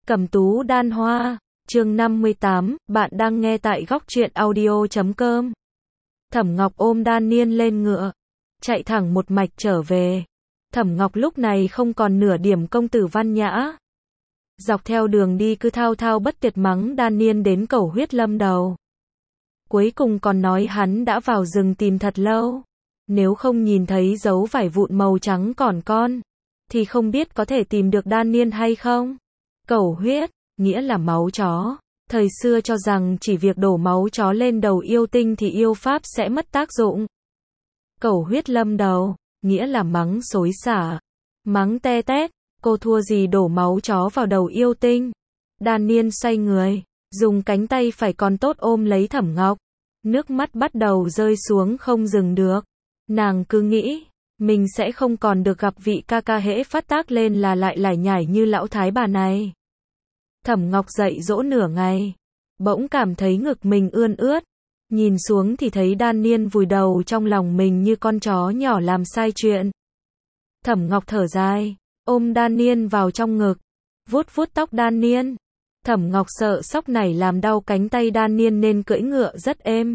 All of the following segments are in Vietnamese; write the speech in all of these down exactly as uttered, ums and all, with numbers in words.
Cẩm tú đan hoa, chương năm mươi tám, bạn đang nghe tại góc truyện audio chấm com. Thẩm Ngọc ôm Đan Niên lên ngựa, chạy thẳng một mạch trở về. Thẩm Ngọc lúc này không còn nửa điểm công tử văn nhã. Dọc theo đường đi cứ thao thao bất tuyệt mắng Đan Niên đến cầu huyết lâm đầu. Cuối cùng còn nói hắn đã vào rừng tìm thật lâu. Nếu không nhìn thấy dấu vải vụn màu trắng còn con, thì không biết có thể tìm được Đan Niên hay không. Cẩu huyết, nghĩa là máu chó. Thời xưa cho rằng chỉ việc đổ máu chó lên đầu yêu tinh thì yêu pháp sẽ mất tác dụng. Cẩu huyết lâm đầu, nghĩa là mắng xối xả, mắng te tét, cô thua gì đổ máu chó vào đầu yêu tinh. Đan Niên xoay người, dùng cánh tay phải còn tốt ôm lấy Thẩm Ngọc. Nước mắt bắt đầu rơi xuống không dừng được. Nàng cứ nghĩ, mình sẽ không còn được gặp vị ca ca hễ phát tác lên là lại lải nhải như lão thái bà này. Thẩm Ngọc dậy dỗ nửa ngày, bỗng cảm thấy ngực mình ươn ướt. Nhìn xuống thì thấy Đan Niên vùi đầu trong lòng mình như con chó nhỏ làm sai chuyện. Thẩm Ngọc thở dài, ôm Đan Niên vào trong ngực, vuốt vuốt tóc Đan Niên. Thẩm Ngọc sợ sóc này làm đau cánh tay Đan Niên nên cưỡi ngựa rất êm.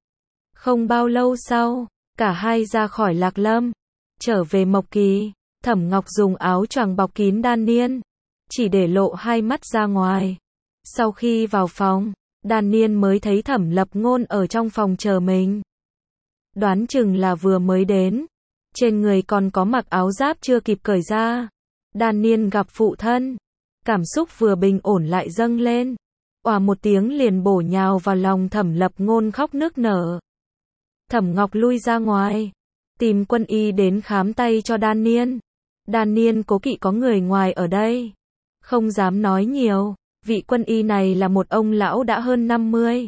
Không bao lâu sau, cả hai ra khỏi Lạc Lâm, trở về Mộc Kỳ. Thẩm Ngọc dùng áo choàng bọc kín Đan Niên, chỉ để lộ hai mắt ra ngoài. Sau khi vào phòng, Đan Niên mới thấy Thẩm Lập Ngôn ở trong phòng chờ mình. Đoán chừng là vừa mới đến, trên người còn có mặc áo giáp chưa kịp cởi ra. Đan Niên gặp phụ thân, cảm xúc vừa bình ổn lại dâng lên. Oà một tiếng liền bổ nhào vào lòng Thẩm Lập Ngôn khóc nức nở. Thẩm Ngọc lui ra ngoài, tìm quân y đến khám tay cho Đan Niên. Đan Niên cố kỵ có người ngoài ở đây, không dám nói nhiều. Vị quân y này là một ông lão đã hơn năm mươi.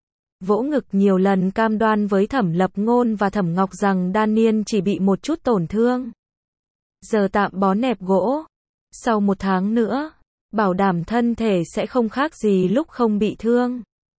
Vỗ ngực nhiều lần cam đoan với Thẩm Lập Ngôn và Thẩm Ngọc rằng Đan Niên chỉ bị một chút tổn thương, giờ tạm bó nẹp gỗ. Sau một tháng nữa, bảo đảm thân thể sẽ không khác gì lúc không bị thương.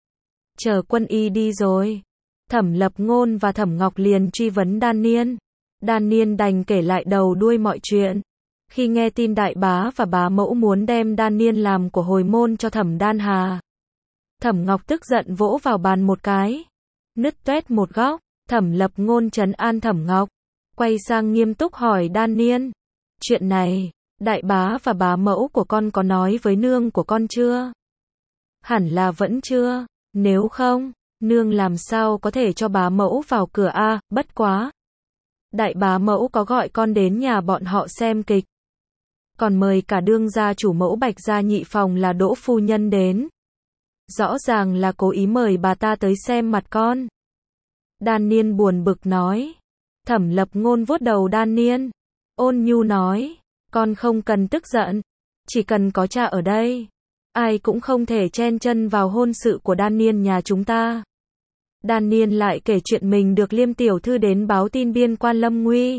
Chờ quân y đi rồi, Thẩm Lập Ngôn và Thẩm Ngọc liền truy vấn Đan Niên. Đan Niên đành kể lại đầu đuôi mọi chuyện. Khi nghe tin đại bá và bá mẫu muốn đem Đan Niên làm của hồi môn cho Thẩm Đan Hà, Thẩm Ngọc tức giận vỗ vào bàn một cái, nứt toét một góc. Thẩm Lập Ngôn trấn an Thẩm Ngọc, quay sang nghiêm túc hỏi Đan Niên, chuyện này, đại bá và bá mẫu của con có nói với nương của con chưa? Hẳn là vẫn chưa, nếu không, nương làm sao có thể cho bá mẫu vào cửa a, bất quá. Đại bá mẫu có gọi con đến nhà bọn họ xem kịch, còn mời cả đương gia chủ mẫu Bạch gia nhị phòng là Đỗ phu nhân đến. Rõ ràng là cố ý mời bà ta tới xem mặt con. Đan Niên buồn bực nói. Thẩm Lập Ngôn vuốt đầu Đan Niên, ôn nhu nói, con không cần tức giận, chỉ cần có cha ở đây, ai cũng không thể chen chân vào hôn sự của Đan Niên nhà chúng ta. Đan Niên lại kể chuyện mình được Liêm tiểu thư đến báo tin biên quan lâm nguy,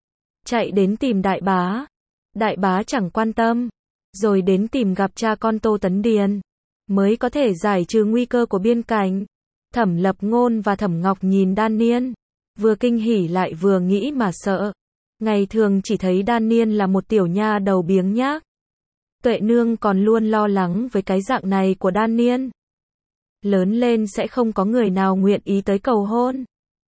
chạy đến tìm đại bá. Đại bá chẳng quan tâm, rồi đến tìm gặp cha con Tô Tấn Điền, mới có thể giải trừ nguy cơ của biên cảnh. Thẩm Lập Ngôn và Thẩm Ngọc nhìn Đan Niên, vừa kinh hỉ lại vừa nghĩ mà sợ. Ngày thường chỉ thấy Đan Niên là một tiểu nha đầu biếng nhác. Tuệ nương còn luôn lo lắng với cái dạng này của Đan Niên. Lớn lên sẽ không có người nào nguyện ý tới cầu hôn.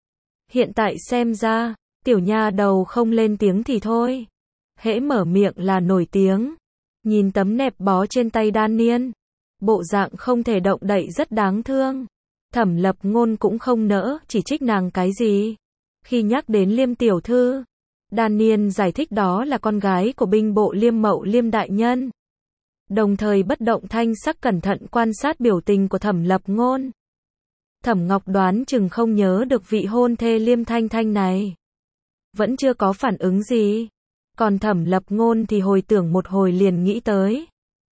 Hiện tại xem ra, tiểu nha đầu không lên tiếng thì thôi, hễ mở miệng là nổi tiếng. Nhìn tấm nẹp bó trên tay Đan Niên, bộ dạng không thể động đậy rất đáng thương. Thẩm Lập Ngôn cũng không nỡ chỉ trích nàng cái gì. Khi nhắc đến Liêm tiểu thư, Đan Niên giải thích đó là con gái của binh bộ Liêm Mậu Liêm đại nhân, đồng thời bất động thanh sắc cẩn thận quan sát biểu tình của Thẩm Lập Ngôn. Thẩm Ngọc đoán chừng không nhớ được vị hôn thê Liêm Thanh Thanh này, vẫn chưa có phản ứng gì. Còn Thẩm Lập Ngôn thì hồi tưởng một hồi liền nghĩ tới,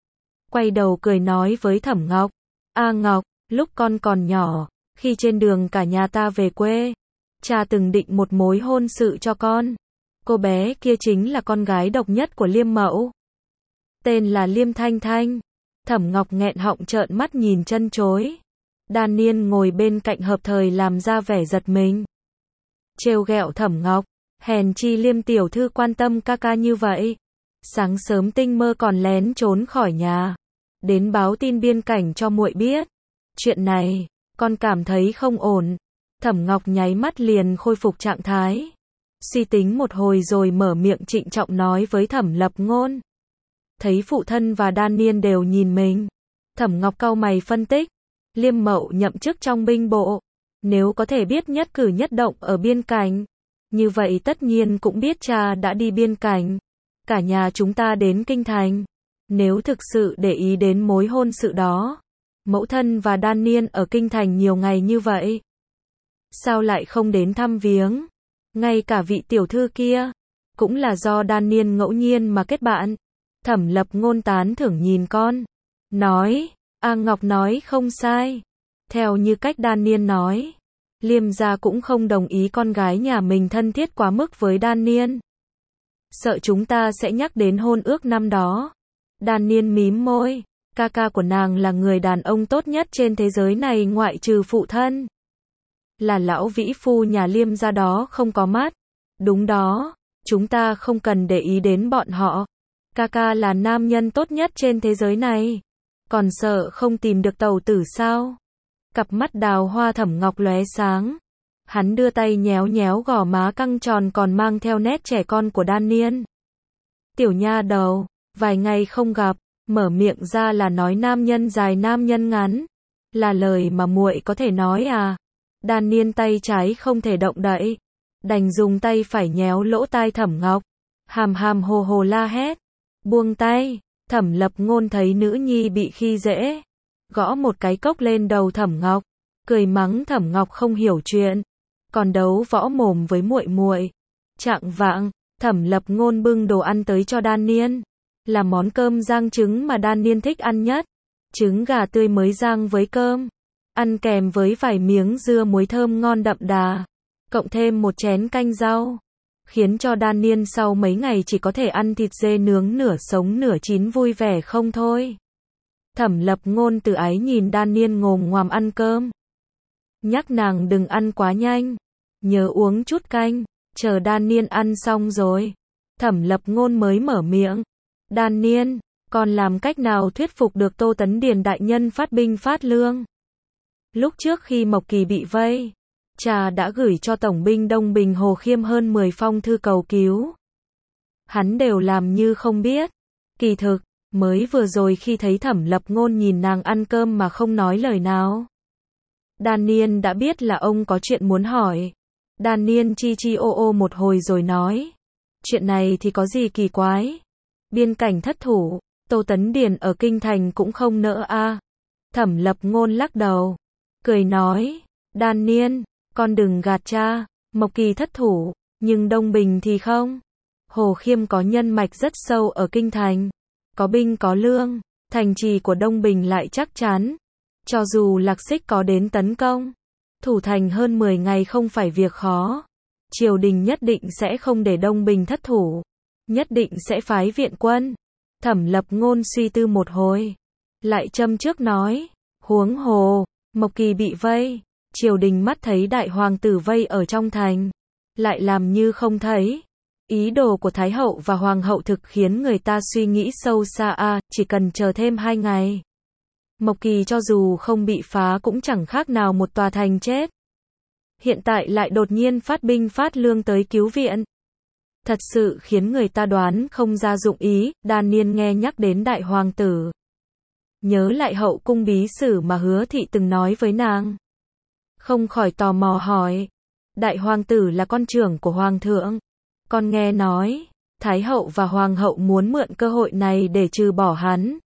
quay đầu cười nói với Thẩm Ngọc, A Ngọc, lúc con còn nhỏ, khi trên đường cả nhà ta về quê, cha từng định một mối hôn sự cho con. Cô bé kia chính là con gái độc nhất của Liêm Mẫu, tên là Liêm Thanh Thanh. Thẩm Ngọc nghẹn họng trợn mắt nhìn chân chối. Đan Niên ngồi bên cạnh hợp thời làm ra vẻ giật mình, trêu ghẹo Thẩm Ngọc, hèn chi Liêm tiểu thư quan tâm ca ca như vậy. Sáng sớm tinh mơ còn lén trốn khỏi nhà, đến báo tin biên cảnh cho muội biết. Chuyện này, con cảm thấy không ổn. Thẩm Ngọc nháy mắt liền khôi phục trạng thái. Suy tính một hồi rồi mở miệng trịnh trọng nói với Thẩm Lập Ngôn. Thấy phụ thân và Đan Niên đều nhìn mình. Thẩm Ngọc cau mày phân tích. Liêm Mậu nhậm chức trong binh bộ. Nếu có thể biết nhất cử nhất động ở biên cảnh, như vậy tất nhiên cũng biết cha đã đi biên cảnh. Cả nhà chúng ta đến kinh thành. Nếu thực sự để ý đến mối hôn sự đó, mẫu thân và Đan Niên ở kinh thành nhiều ngày như vậy, sao lại không đến thăm viếng? Ngay cả vị tiểu thư kia, cũng là do Đan Niên ngẫu nhiên mà kết bạn. Thẩm Lập Ngôn tán thưởng nhìn con, nói, A Ngọc nói không sai. Theo như cách Đan Niên nói, Liêm gia cũng không đồng ý con gái nhà mình thân thiết quá mức với Đan Niên. Sợ chúng ta sẽ nhắc đến hôn ước năm đó. Đan Niên mím môi, ca ca của nàng là người đàn ông tốt nhất trên thế giới này ngoại trừ phụ thân. Là lão vĩ phu nhà Liêm gia đó không có mắt. Đúng đó, chúng ta không cần để ý đến bọn họ. Ca ca là nam nhân tốt nhất trên thế giới này. Còn sợ không tìm được tàu tử sao? Cặp mắt đào hoa Thẩm Ngọc lóe sáng. Hắn đưa tay nhéo nhéo gò má căng tròn còn mang theo nét trẻ con của Đan Niên. Tiểu nha đầu, vài ngày không gặp, mở miệng ra là nói nam nhân dài nam nhân ngắn. Là lời mà muội có thể nói à? Đan Niên tay trái không thể động đậy, đành dùng tay phải nhéo lỗ tai Thẩm Ngọc. Hàm hàm hồ hồ la hét. Buông tay. Thẩm Lập Ngôn thấy nữ nhi bị khi dễ, gõ một cái cốc lên đầu Thẩm Ngọc, cười mắng Thẩm Ngọc không hiểu chuyện, còn đấu võ mồm với muội muội. Chạng vạng, Thẩm Lập Ngôn bưng đồ ăn tới cho Đan Niên, là món cơm rang trứng mà Đan Niên thích ăn nhất, trứng gà tươi mới rang với cơm, ăn kèm với vài miếng dưa muối thơm ngon đậm đà, cộng thêm một chén canh rau, khiến cho Đan Niên sau mấy ngày chỉ có thể ăn thịt dê nướng nửa sống nửa chín vui vẻ không thôi. Thẩm Lập Ngôn từ ái nhìn Đan Niên ngồm ngoàm ăn cơm, nhắc nàng đừng ăn quá nhanh, nhớ uống chút canh. Chờ Đan Niên ăn xong rồi, Thẩm Lập Ngôn mới mở miệng. Đan Niên, còn làm cách nào thuyết phục được Tô Tấn Điền đại nhân phát binh phát lương? Lúc trước khi Mộc Kỳ bị vây, cha đã gửi cho Tổng binh Đông Bình Hồ Khiêm hơn mười phong thư cầu cứu. Hắn đều làm như không biết. Kỳ thực, mới vừa rồi khi thấy Thẩm Lập Ngôn nhìn nàng ăn cơm mà không nói lời nào, Đan Niên đã biết là ông có chuyện muốn hỏi. Đan Niên chi chi ô ô một hồi rồi nói, chuyện này thì có gì kỳ quái? Biên cảnh thất thủ, Tô Tấn Điền ở kinh thành cũng không nỡ a. À. Thẩm Lập Ngôn lắc đầu, cười nói, Đan Niên, con đừng gạt cha, Mộc Kỳ thất thủ, nhưng Đông Bình thì không. Hồ Khiêm có nhân mạch rất sâu ở kinh thành, có binh có lương, thành trì của Đông Bình lại chắc chắn. Cho dù Lạc Xích có đến tấn công, thủ thành hơn mười ngày không phải việc khó. Triều đình nhất định sẽ không để Đông Bình thất thủ, nhất định sẽ phái viện quân. Thẩm Lập Ngôn suy tư một hồi, lại châm trước nói, huống hồ, Mộc Kỳ bị vây, triều đình mắt thấy đại hoàng tử vây ở trong thành, lại làm như không thấy. Ý đồ của Thái hậu và Hoàng hậu thực khiến người ta suy nghĩ sâu xa a, à, chỉ cần chờ thêm hai ngày. Mộc Kỳ cho dù không bị phá cũng chẳng khác nào một tòa thành chết. Hiện tại lại đột nhiên phát binh phát lương tới cứu viện. Thật sự khiến người ta đoán không ra dụng ý. Đan Niên nghe nhắc đến đại hoàng tử, nhớ lại hậu cung bí sử mà Hứa thị từng nói với nàng, không khỏi tò mò hỏi, đại hoàng tử là con trưởng của hoàng thượng, con nghe nói Thái hậu và Hoàng hậu muốn mượn cơ hội này để trừ bỏ hắn.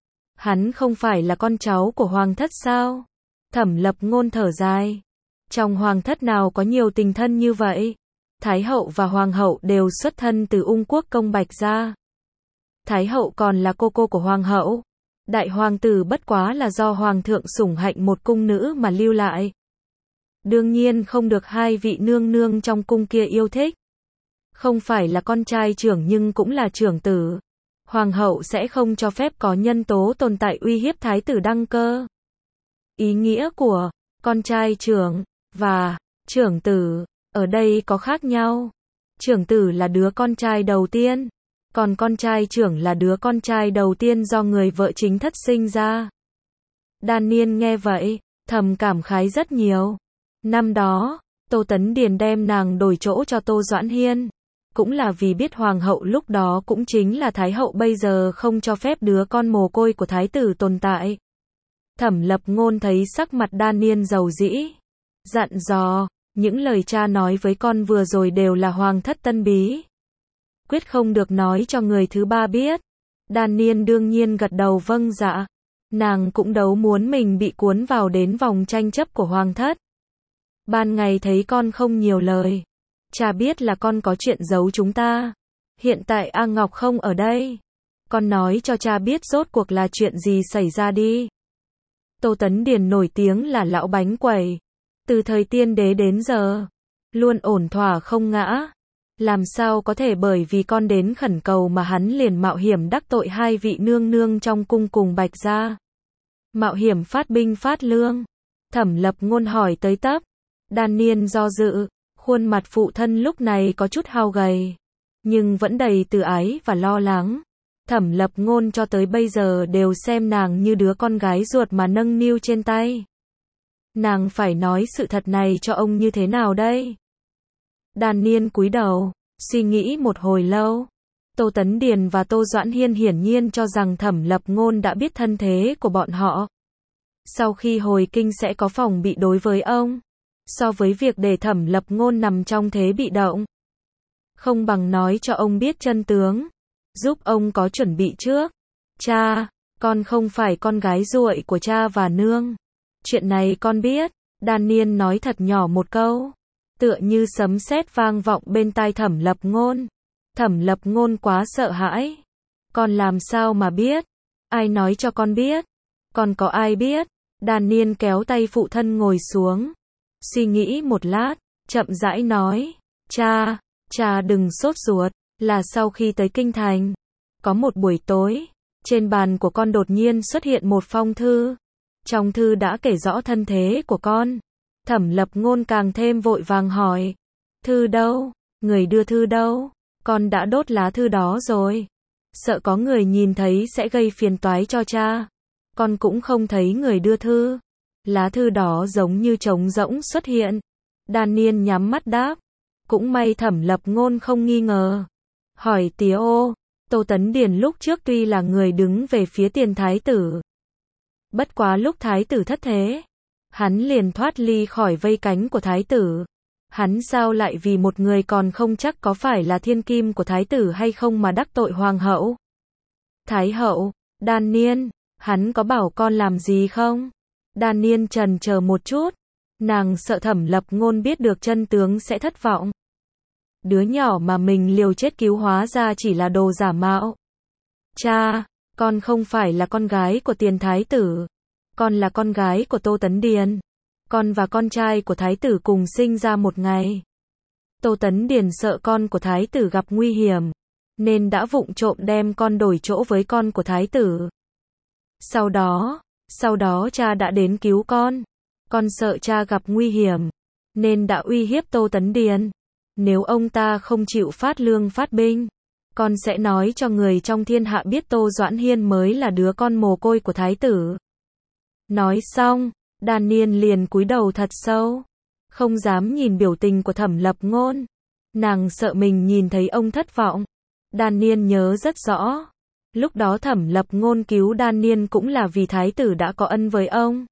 Hắn không phải là con cháu của hoàng thất sao? Thẩm Lập Ngôn thở dài. Trong hoàng thất nào có nhiều tình thân như vậy? Thái hậu và Hoàng hậu đều xuất thân từ Ung quốc Công Bạch gia. Thái hậu còn là cô cô của Hoàng hậu. Đại hoàng tử bất quá là do Hoàng thượng sủng hạnh một cung nữ mà lưu lại. Đương nhiên không được hai vị nương nương trong cung kia yêu thích. Không phải là con trai trưởng nhưng cũng là trưởng tử. Hoàng hậu sẽ không cho phép có nhân tố tồn tại uy hiếp thái tử đăng cơ. Ý nghĩa của con trai trưởng và trưởng tử ở đây có khác nhau. Trưởng tử là đứa con trai đầu tiên, Còn con trai trưởng là đứa con trai đầu tiên do người vợ chính thất sinh ra. Đan Niên nghe vậy, thầm cảm khái rất nhiều. Năm đó, Tô Tấn Điền đem nàng đổi chỗ cho Tô Doãn Hiên. Cũng là vì biết hoàng hậu lúc đó cũng chính là thái hậu bây giờ không cho phép đứa con mồ côi của thái tử tồn tại. Thẩm Lập Ngôn thấy sắc mặt Đan Niên dầu dĩ, dặn dò, những lời cha nói với con vừa rồi đều là hoàng thất tân bí. Quyết không được nói cho người thứ ba biết. Đan Niên đương nhiên gật đầu vâng dạ. Nàng cũng đấu muốn mình bị cuốn vào đến vòng tranh chấp của hoàng thất. Ban ngày thấy con không nhiều lời. Cha biết là con có chuyện giấu chúng ta. Hiện tại A Ngọc không ở đây. Con nói cho cha biết rốt cuộc là chuyện gì xảy ra đi. Tô Tấn Điền nổi tiếng là lão bánh quẩy. Từ thời tiên đế đến giờ, luôn ổn thỏa không ngã. Làm sao có thể bởi vì con đến khẩn cầu mà hắn liền mạo hiểm đắc tội hai vị nương nương trong cung cùng Bạch gia. Mạo hiểm phát binh phát lương. Thẩm Lập Ngôn hỏi tới tấp. Đan Niên do dự, khuôn mặt phụ thân lúc này có chút hao gầy, nhưng vẫn đầy từ ái và lo lắng. Thẩm Lập Ngôn cho tới bây giờ đều xem nàng như đứa con gái ruột mà nâng niu trên tay. Nàng phải nói sự thật này cho ông như thế nào đây? Đan Niên cúi đầu, suy nghĩ một hồi lâu. Tô Tấn Điền và Tô Doãn Hiên hiển nhiên cho rằng Thẩm Lập Ngôn đã biết thân thế của bọn họ. Sau khi hồi kinh sẽ có phòng bị đối với ông. So với việc để Thẩm Lập Ngôn nằm trong thế bị động, không bằng nói cho ông biết chân tướng, giúp ông có chuẩn bị trước. Cha, con không phải con gái ruội của cha và nương. Chuyện này con biết. Đan Niên nói thật nhỏ một câu, tựa như sấm sét vang vọng bên tai Thẩm Lập Ngôn. Thẩm Lập Ngôn quá sợ hãi. Con làm sao mà biết? Ai nói cho con biết? Con có ai biết? Đan Niên kéo tay phụ thân ngồi xuống. Suy nghĩ một lát, chậm rãi nói, cha, cha đừng sốt ruột, là sau khi tới kinh thành, có một buổi tối, trên bàn của con đột nhiên xuất hiện một phong thư. Trong thư đã kể rõ thân thế của con. Thẩm Lập Ngôn càng thêm vội vàng hỏi, thư đâu? Người đưa thư đâu? Con đã đốt lá thư đó rồi. Sợ có người nhìn thấy sẽ gây phiền toái cho cha. Con cũng không thấy người đưa thư. Lá thư đó giống như trống rỗng xuất hiện. Đan Niên nhắm mắt đáp. Cũng may Thẩm Lập Ngôn không nghi ngờ. Hỏi tía ô, Tô Tấn Điền lúc trước tuy là người đứng về phía tiền thái tử. Bất quá lúc thái tử thất thế, hắn liền thoát ly khỏi vây cánh của thái tử. Hắn sao lại vì một người còn không chắc có phải là thiên kim của thái tử hay không mà đắc tội hoàng hậu? Thái hậu, Đan Niên, hắn có bảo con làm gì không? Đan Niên trần chờ một chút, nàng sợ Thẩm Lập Ngôn biết được chân tướng sẽ thất vọng. Đứa nhỏ mà mình liều chết cứu hóa ra chỉ là đồ giả mạo. Cha, con không phải là con gái của tiền thái tử, con là con gái của Tô Tấn Điền. Con và con trai của thái tử cùng sinh ra một ngày. Tô Tấn Điền sợ con của thái tử gặp nguy hiểm, nên đã vụng trộm đem con đổi chỗ với con của thái tử. Sau đó, sau đó cha đã đến cứu con. Con sợ cha gặp nguy hiểm, nên đã uy hiếp Tô Tấn Điền. Nếu ông ta không chịu phát lương phát binh, con sẽ nói cho người trong thiên hạ biết Tô Doãn Hiên mới là đứa con mồ côi của thái tử. Nói xong, Đan Niên liền cúi đầu thật sâu, không dám nhìn biểu tình của Thẩm Lập Ngôn. Nàng sợ mình nhìn thấy ông thất vọng. Đan Niên nhớ rất rõ, lúc đó Thẩm Lập Ngôn cứu Đan Niên cũng là vì thái tử đã có ân với ông.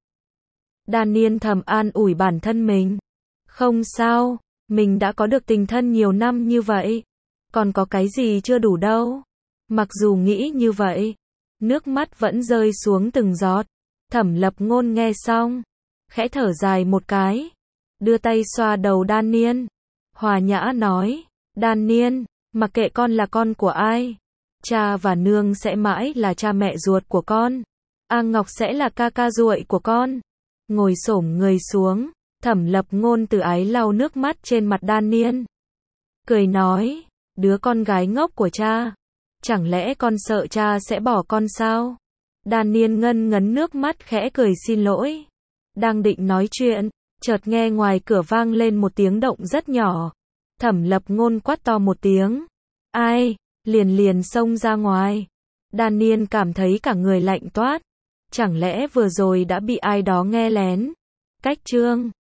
Đan Niên thầm an ủi bản thân mình, không sao, mình đã có được tình thân nhiều năm như vậy, còn có cái gì chưa đủ đâu. Mặc dù nghĩ như vậy, nước mắt vẫn rơi xuống từng giọt. Thẩm Lập Ngôn nghe xong, khẽ thở dài một cái, đưa tay xoa đầu Đan Niên, hòa nhã nói, Đan Niên, mặc kệ con là con của ai, cha và nương sẽ mãi là cha mẹ ruột của con, A Ngọc sẽ là ca ca ruội của con. Ngồi xổm người xuống, Thẩm Lập Ngôn từ ái lau nước mắt trên mặt Đan Niên, cười nói, đứa con gái ngốc của cha, chẳng lẽ con sợ cha sẽ bỏ con sao? Đan Niên ngân ngấn nước mắt khẽ cười xin lỗi. Đang định nói chuyện, chợt nghe ngoài cửa vang lên một tiếng động rất nhỏ. Thẩm Lập Ngôn quát to một tiếng. Ai? liền liền xông ra ngoài. Daniel cảm thấy cả người lạnh toát. Chẳng lẽ vừa rồi đã bị ai đó nghe lén? Cách chương